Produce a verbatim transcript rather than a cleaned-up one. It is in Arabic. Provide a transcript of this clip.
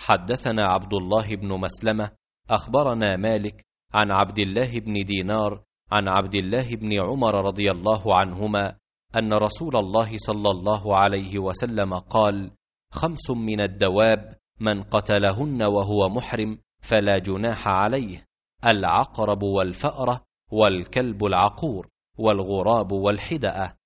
حدثنا عبد الله بن مسلمة أخبرنا مالك عن عبد الله بن دينار عن عبد الله بن عمر رضي الله عنهما أن رسول الله صلى الله عليه وسلم قال: خمس من الدواب من قتلهن وهو محرم فلا جناح عليه: العقرب والفأرة والكلب العقور والغراب والحدأة.